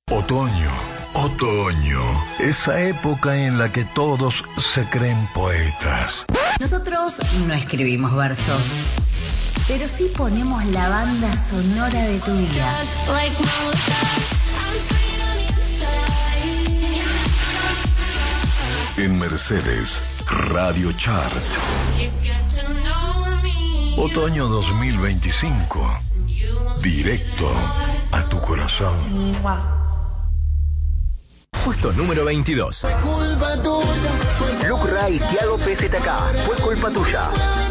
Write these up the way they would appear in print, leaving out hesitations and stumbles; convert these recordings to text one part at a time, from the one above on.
Otoño, otoño, esa época en la que todos se creen poetas. Nosotros no escribimos versos, pero sí ponemos la banda sonora de tu vida. En Mercedes, Radio Chart. Otoño 2025. Directo a tu corazón. Puesto número 22. Luke Ray, Thiago PZK. Fue culpa tuya.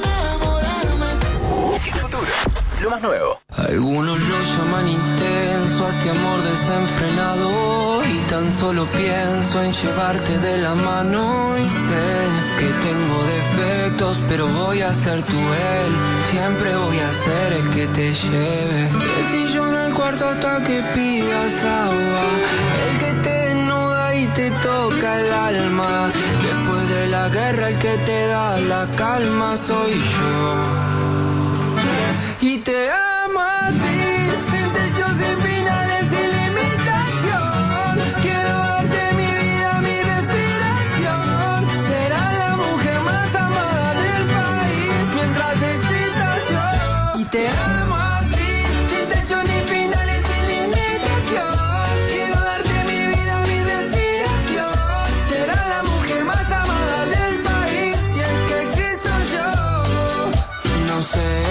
El futuro. Lo más nuevo. Algunos lo llaman intenso, a este amor desenfrenado, y tan solo pienso en llevarte de la mano. Y sé que tengo defectos, pero voy a ser tu él. Siempre voy a ser el que te lleve del sillón al cuarto hasta que pidas agua, el que te desnuda y te toca el alma. Después de la guerra el que te da la calma soy yo. Y te amo así, sin techo, sin finales, sin limitación. Quiero darte mi vida, mi respiración. Será la mujer más amada del país mientras existas yo. Y te amo así, sin techo ni finales, sin limitación. Quiero darte mi vida, mi respiración. Será la mujer más amada del país si es que existo yo. No sé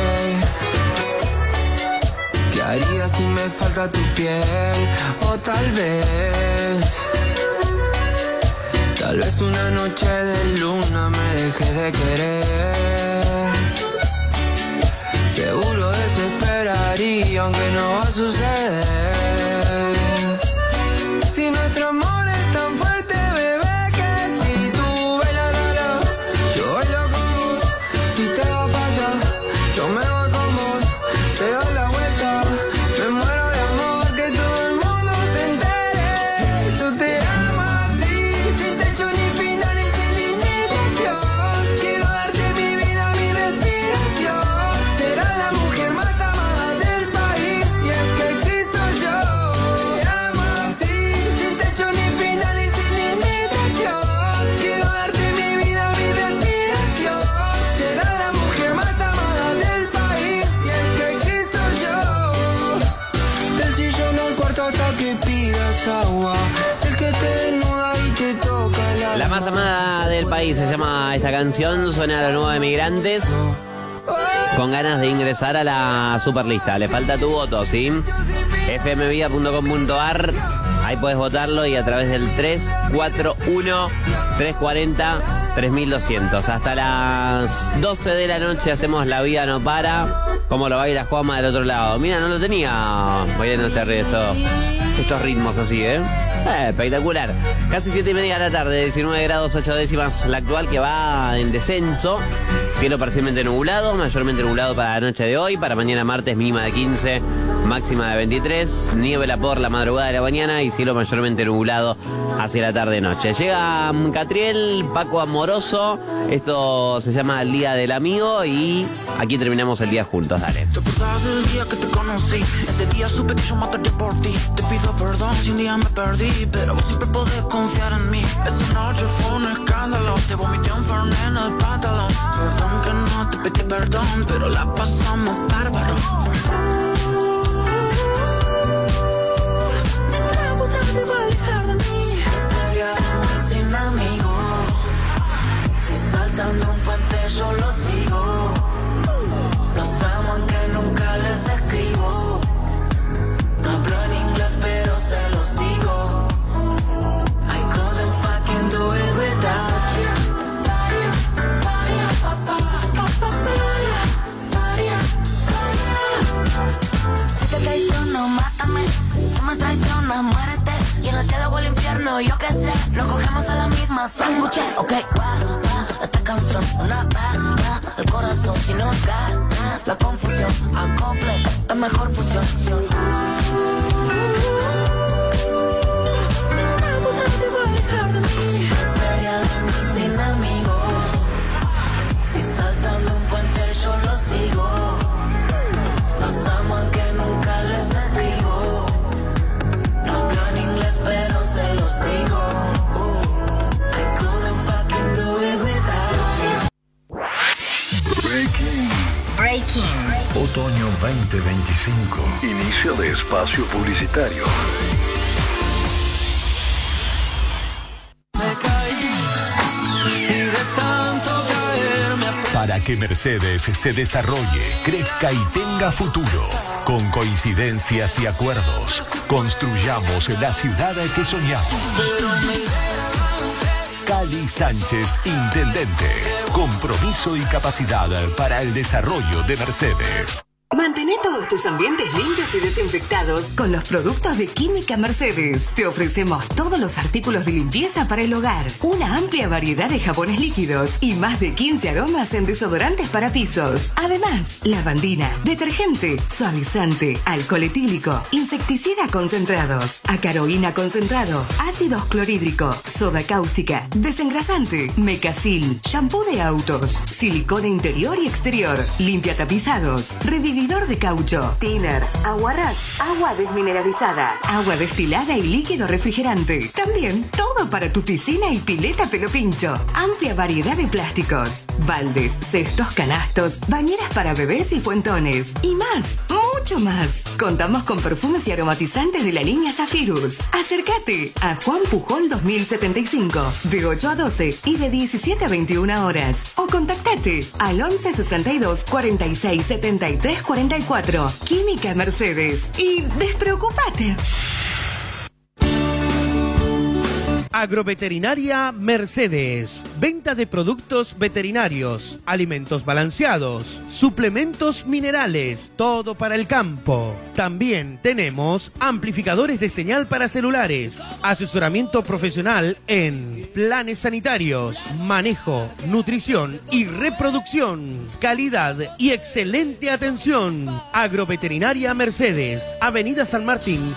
¿qué haría si me falta tu piel? O tal vez una noche de luna me dejes de querer. Seguro desesperaría aunque no va a suceder. Si nuestro amor es tan fuerte, bebé, que si tú bailas, yo bailo con vos. Si te va para allá, yo me voy con vos. Te doy la vuelta, me muero de amor, que todo el mundo se entere. Yo te amo así, sin techo ni final y sin limitación. Quiero darte mi vida, mi respiración. Será la mujer más amada del país si es que existo yo. Te amo así, sin techo ni final y sin limitación. Quiero darte mi vida, mi respiración. Será la mujer más amada del país si es que existo yo. Del sillón al cuarto hasta que pidas agua, el que te desnuda y te toca el alma. La más amada del país se llama esta canción. Suena a los nuevos emigrantes con ganas de ingresar a la superlista. Le falta tu voto, ¿sí? fmvida.com.ar. Ahí puedes votarlo y a través del 341-340-3200. Hasta las 12 de la noche hacemos La Vida No Para. Como lo baila Juanma del otro lado. Mira, no lo tenía bailando estos ritmos así, espectacular. Casi 7:30 de la tarde, 19 grados 8 décimas la actual, que va en descenso. Cielo parcialmente nublado, mayormente nublado para la noche de hoy. Para mañana martes mínima de 15, máxima de 23. Niebla por la madrugada de la mañana y cielo mayormente nublado hacia la tarde-noche. Llega Catriel, Paco Amoroso. Esto se llama El Día del Amigo y aquí terminamos el día juntos. Dale. ¿Te acordás del día que te conocí? Ese día supe que yo mataría por ti. Te pido perdón si un día me perdí, pero vos siempre podés confiar en mí. Esta noche fue un escándalo, te vomité un fernet en el pantalón. Perdón que no te pedí perdón, pero la pasamos bárbaro. Ninguna puta te va a alejar de mí. ¿Qué sería de mí sin amigos? Si saltando un puente yo lo sigo. Los amo aunque nunca les escribo. No hablo en inglés pero se los digo. I couldn't fucking do it without you. Si te traiciono, mátame. Si me traicionas, muérete. Y en el cielo o el infierno, yo qué sé. Lo cogemos a la misma sándwich. Ok, esta canción, una bala. El corazón, si no gana. La confusión, acople, la mejor fusión. Sería de mí sin amigos. Si saltando un puente yo lo sigo. Los amo aunque nunca les escribo. No hablo en inglés 2025. Inicio de espacio publicitario. Para que Mercedes se desarrolle, crezca y tenga futuro, con coincidencias y acuerdos, construyamos la ciudad que soñamos. Cali Sánchez, Intendente. Compromiso y capacidad para el desarrollo de Mercedes. Mantén todos tus ambientes limpios y desinfectados con los productos de Química Mercedes. Te ofrecemos todos los artículos de limpieza para el hogar, una amplia variedad de jabones líquidos y más de 15 aromas en desodorantes para pisos. Además, lavandina, detergente, suavizante, alcohol etílico, insecticida concentrados, acaroína concentrado, ácidos clorhídrico, soda cáustica, desengrasante, mecacil, shampoo de autos, silicona interior y exterior, limpia tapizados, revividor de caucho, thinner, aguarrás, agua desmineralizada, agua destilada y líquido refrigerante. También todo para tu piscina y pileta pelo pincho. Amplia variedad de plásticos, baldes, cestos, canastos, bañeras para bebés y fuentones. Y más, mucho más. Contamos con perfumes y aromatizantes de la línea Zafirus. Acércate a Juan Pujol 2075, de 8 a 12 y de 17 a 21 horas. O contactate al 11 62 46 73 44. Química Mercedes. Y despreocúpate. Agroveterinaria Mercedes. Venta de productos veterinarios, alimentos balanceados, suplementos minerales, todo para el campo. También tenemos amplificadores de señal para celulares, asesoramiento profesional en planes sanitarios, manejo, nutrición y reproducción, calidad y excelente atención. Agroveterinaria Mercedes, Avenida San Martín,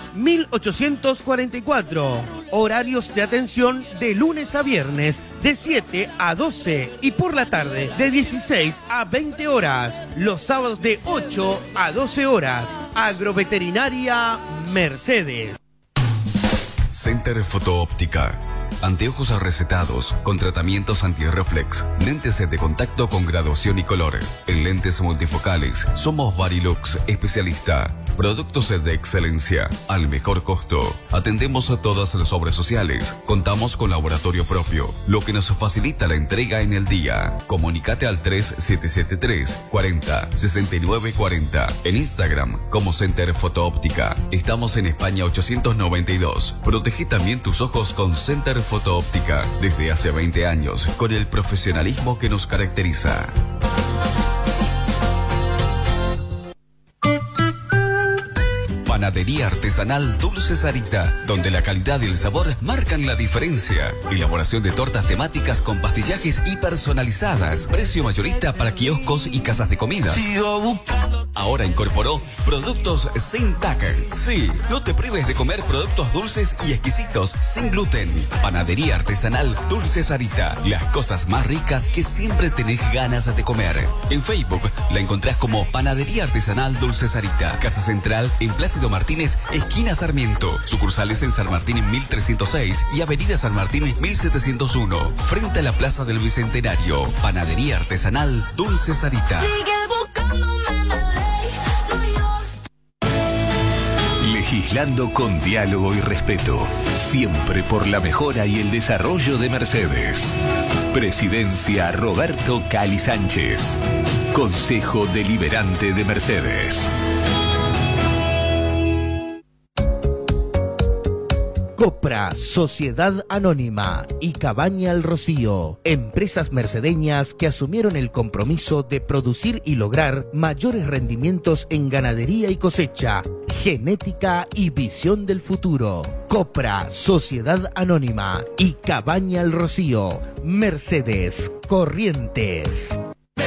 1844. Horarios de atención de lunes a viernes de 7 a 12 y por la tarde de 16 a 20 horas. Los sábados de 8 a 12 horas. Agroveterinaria Mercedes. Center Fotoóptica. Anteojos recetados con tratamientos antirreflex, lentes de contacto con graduación y color. En lentes multifocales somos Varilux especialista. Productos de excelencia al mejor costo. Atendemos a todas las obras sociales. Contamos con laboratorio propio, lo que nos facilita la entrega en el día. Comunicate al 3773 40 69 40. En Instagram como Center Fotoóptica. Estamos en España 892. Protege también tus ojos con Center Fotoóptica. Desde hace 20 años, con el profesionalismo que nos caracteriza. Panadería artesanal Dulce Sarita, donde la calidad y el sabor marcan la diferencia. Elaboración de tortas temáticas con pastillajes y personalizadas. Precio mayorista para kioscos y casas de comidas. Ahora incorporó productos sin TAC. Sí, no te prives de comer productos dulces y exquisitos sin gluten. Panadería artesanal Dulce Sarita. Las cosas más ricas que siempre tenés ganas de comer. En Facebook la encontrás como Panadería Artesanal Dulce Sarita. Casa Central en Plácido Martínez, esquina Sarmiento. Sucursales en San Martín en 1306 y Avenida San Martín 1701. Frente a la Plaza del Bicentenario. Panadería Artesanal Dulce Sarita. Legislando con diálogo y respeto, siempre por la mejora y el desarrollo de Mercedes. Presidencia Roberto Cali Sánchez. Consejo Deliberante de Mercedes. Copra, Sociedad Anónima y Cabaña El Rocío, empresas mercedeñas que asumieron el compromiso de producir y lograr mayores rendimientos en ganadería y cosecha, genética y visión del futuro. Copra, Sociedad Anónima y Cabaña El Rocío, Mercedes, Corrientes.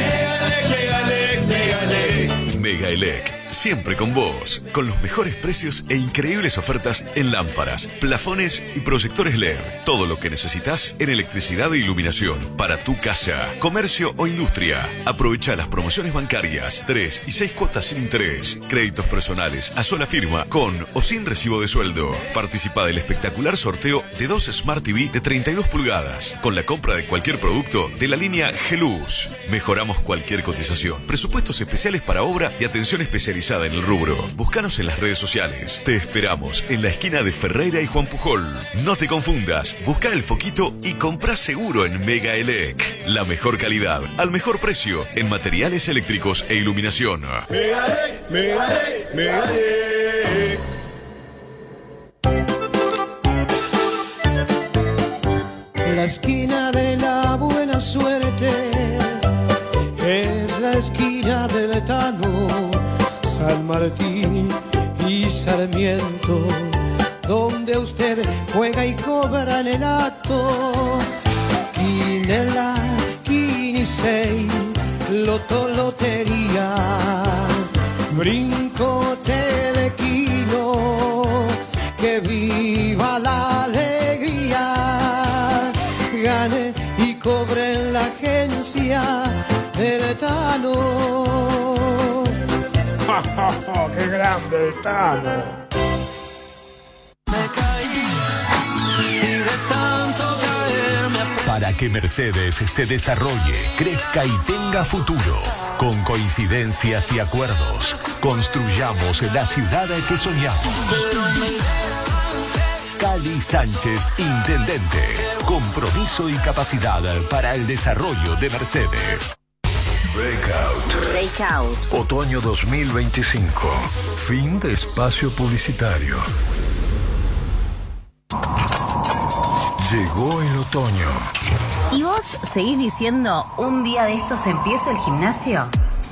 Megaelec, siempre con vos, con los mejores precios e increíbles ofertas en lámparas, plafones y proyectores LED. Todo lo que necesitas en electricidad e iluminación para tu casa, comercio o industria. Aprovecha las promociones bancarias, 3 y 6 cuotas sin interés, créditos personales a sola firma, con o sin recibo de sueldo. Participa del espectacular sorteo de 2 Smart TV de 32 pulgadas, con la compra de cualquier producto de la línea Geluz. Mejoramos cualquier cotización. Presupuestos especiales para obra y atención especializada especializada en el rubro. Búscanos en las redes sociales. Te esperamos en la esquina de Ferreira y Juan Pujol. No te confundas, busca el foquito y comprá seguro en Mega Elec. La mejor calidad, al mejor precio, en materiales eléctricos e iluminación. Mega Elec, Mega Elec, Mega Elec. La esquina de la buena suerte es la esquina del Letano, San Martín y Sarmiento, donde usted juega y cobra en el acto. Quinela, Quinisei, Loto, Lotería, Brinco, Telequino, que viva la alegría. Gane y cobre en la agencia del Tano. ¡Qué grande el Tano! Para que Mercedes se desarrolle, crezca y tenga futuro, con coincidencias y acuerdos, construyamos la ciudad que soñamos. Cali Sánchez, intendente. Compromiso y capacidad para el desarrollo de Mercedes. Breakout. Otoño 2025. Fin de espacio publicitario. Llegó el otoño. ¿Y vos seguís diciendo un día de estos empieza el gimnasio?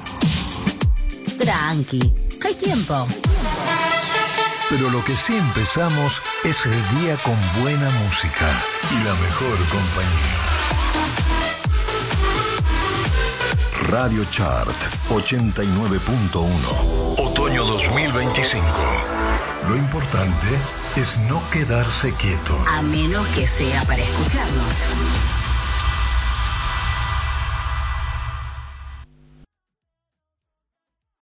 Tranqui, hay tiempo. Pero lo que sí empezamos es el día con buena música y la mejor compañía. Radio Chart 89.1. Otoño 2025. Lo importante es no quedarse quieto. A menos que sea para escucharnos.